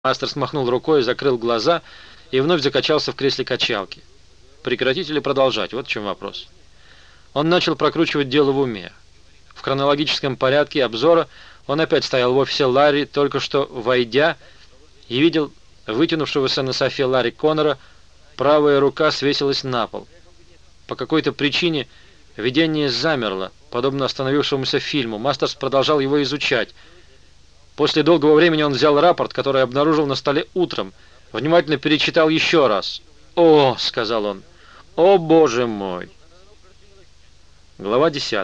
Мастер смахнул рукой, закрыл глаза и вновь закачался в кресле качалки. Прекратить или продолжать? Вот в чем вопрос. Он начал прокручивать дело в уме. В хронологическом порядке обзора он опять стоял в офисе Ларри, только что войдя, и видел вытянувшегося на софе Ларри Коннора. Правая рука свесилась на пол. По какой-то причине видение замерло, подобно остановившемуся фильму. Мастерс продолжал его изучать. После долгого времени он взял рапорт, который обнаружил на столе утром, внимательно перечитал еще раз. «О!» — сказал он. «О, Боже мой!» Глава 10.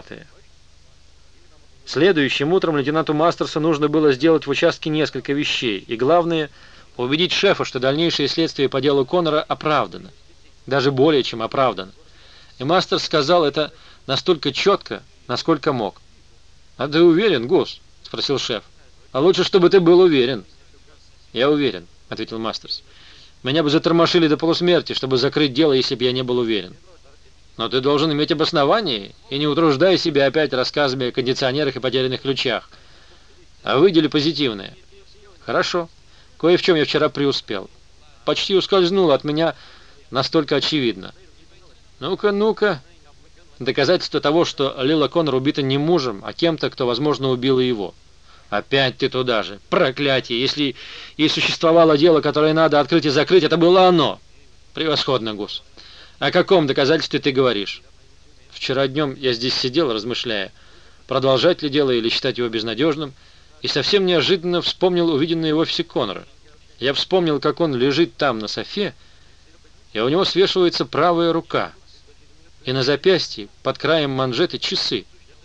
Следующим утром лейтенанту Мастерсу нужно было сделать в участке несколько вещей, и главное — убедить шефа, что дальнейшее следствие по делу Коннора оправдано. Даже более чем оправдано. И Мастерс сказал это настолько четко, насколько мог. «А ты уверен, Гус?» — спросил шеф. «А лучше, чтобы ты был уверен». «Я уверен», — ответил Мастерс. «Меня бы затормошили до полусмерти, чтобы закрыть дело, если бы я не был уверен». «Но ты должен иметь обоснование, и не утруждай себя опять рассказами о кондиционерах и потерянных ключах. А выдели позитивное». «Хорошо. Кое в чем я вчера преуспел. Почти ускользнуло от меня, настолько очевидно». «Ну-ка, ну-ка». «Доказательство того, что Лила Коннор убита не мужем, а кем-то, кто, возможно, убил его». «Опять ты туда же! Проклятие! Если и существовало дело, которое надо открыть и закрыть, это было оно!» «Превосходно, Гус! О каком доказательстве ты говоришь?» «Вчера днем я здесь сидел, размышляя, продолжать ли дело или считать его безнадежным, и совсем неожиданно вспомнил увиденное в офисе Коннора. Я вспомнил, как он лежит там на софе, и у него свешивается правая рука, и на запястье, под краем манжеты, часы.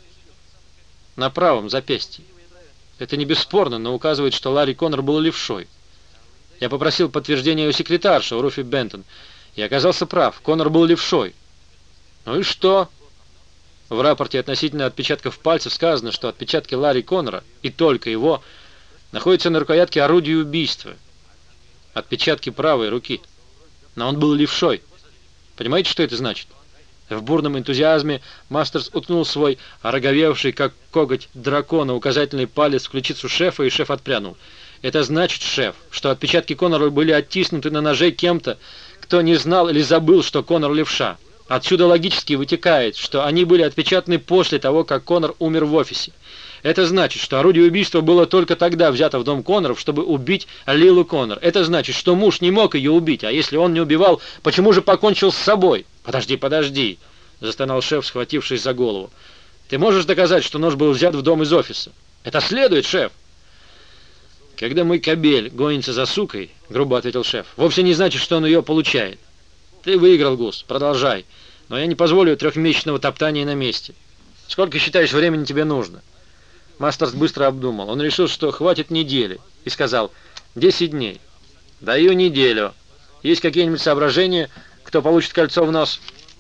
На правом запястье. Это не бесспорно, но указывает, что Ларри Коннор был левшой. Я попросил подтверждения у секретарши, у Руфи Бентон, и оказался прав. Коннор был левшой. Ну и что? В рапорте относительно отпечатков пальцев сказано, что отпечатки Ларри Коннора, и только его, находятся на рукоятке орудия убийства. Отпечатки правой руки. Но он был левшой. Понимаете, что это значит? В бурном энтузиазме Мастерс уткнул свой ороговевший, как коготь дракона, указательный палец в ключицу шефа, и шеф отпрянул. «Это значит, шеф, что отпечатки Коннора были оттиснуты на ноже кем-то, кто не знал или забыл, что Коннор левша. Отсюда логически вытекает, что они были отпечатаны после того, как Коннор умер в офисе. Это значит, что орудие убийства было только тогда взято в дом Конноров, чтобы убить Лилу Коннор. Это значит, что муж не мог ее убить, а если он не убивал, почему же покончил с собой?» «Подожди», — застонал шеф, схватившись за голову. «Ты можешь доказать, что нож был взят в дом из офиса?» «Это следует, шеф!» «Когда мой кобель гонится за сукой, — грубо ответил шеф, — вовсе не значит, что он ее получает. Ты выиграл, Гус, продолжай, но я не позволю трехмесячного топтания на месте. Сколько, считаешь, времени тебе нужно?» Мастерс быстро обдумал. Он решил, что хватит недели, и сказал: 10 дней. «Даю неделю. Есть какие-нибудь соображения, кто получит кольцо в нос?»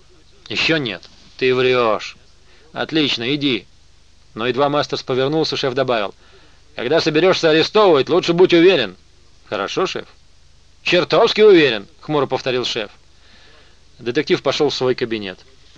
«Еще нет. Ты врешь». «Отлично, иди». Но едва Мастерс повернулся, шеф добавил: «Когда соберешься арестовывать, лучше будь уверен». «Хорошо, шеф». «Чертовски уверен», — хмуро повторил шеф. Детектив пошел в свой кабинет.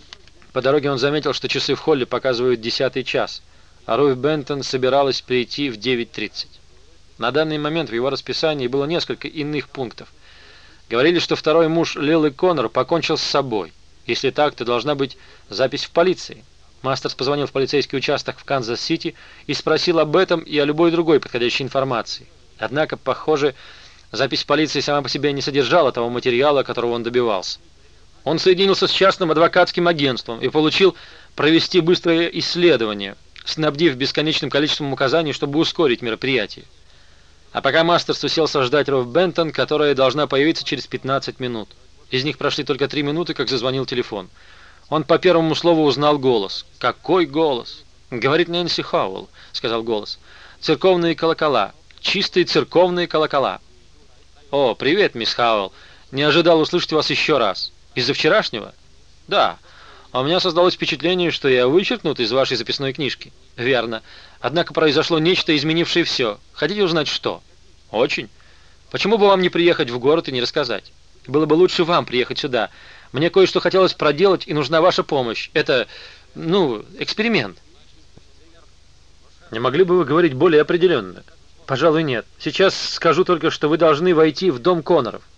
По дороге он заметил, что часы в холле показывают 10-й час, а Руф Бентон собиралась прийти в 9:30. На данный момент в его расписании было несколько иных пунктов. Говорили, что второй муж Лилы Коннор покончил с собой. Если так, то должна быть запись в полиции. Мастерс позвонил в полицейский участок в Канзас-Сити и спросил об этом и о любой другой подходящей информации. Однако, похоже, запись в полиции сама по себе не содержала того материала, которого он добивался. Он соединился с частным адвокатским агентством и получил провести быстрое исследование, снабдив бесконечным количеством указаний, чтобы ускорить мероприятие. А пока Мастерс уселся ждать Руф Бентон, которая должна появиться через 15 минут. Из них прошли только 3 минуты, как зазвонил телефон. Он по первому слову узнал голос. Какой голос? «Говорит Нэнси Хауэлл», — сказал голос. «Церковные колокола. Чистые церковные колокола». «О, привет, мисс Хауэлл. Не ожидал услышать вас еще раз. Из-за вчерашнего?» «Да. А у меня создалось впечатление, что я вычеркнут из вашей записной книжки». «Верно. Однако произошло нечто, изменившее все. Хотите узнать, что?» «Очень. Почему бы вам не приехать в город и не рассказать? Было бы лучше вам приехать сюда. Мне кое-что хотелось проделать, и нужна ваша помощь. Это, эксперимент». «Не могли бы вы говорить более определенно?» Пожалуй, нет. Сейчас скажу только, что вы должны войти в дом Конноров.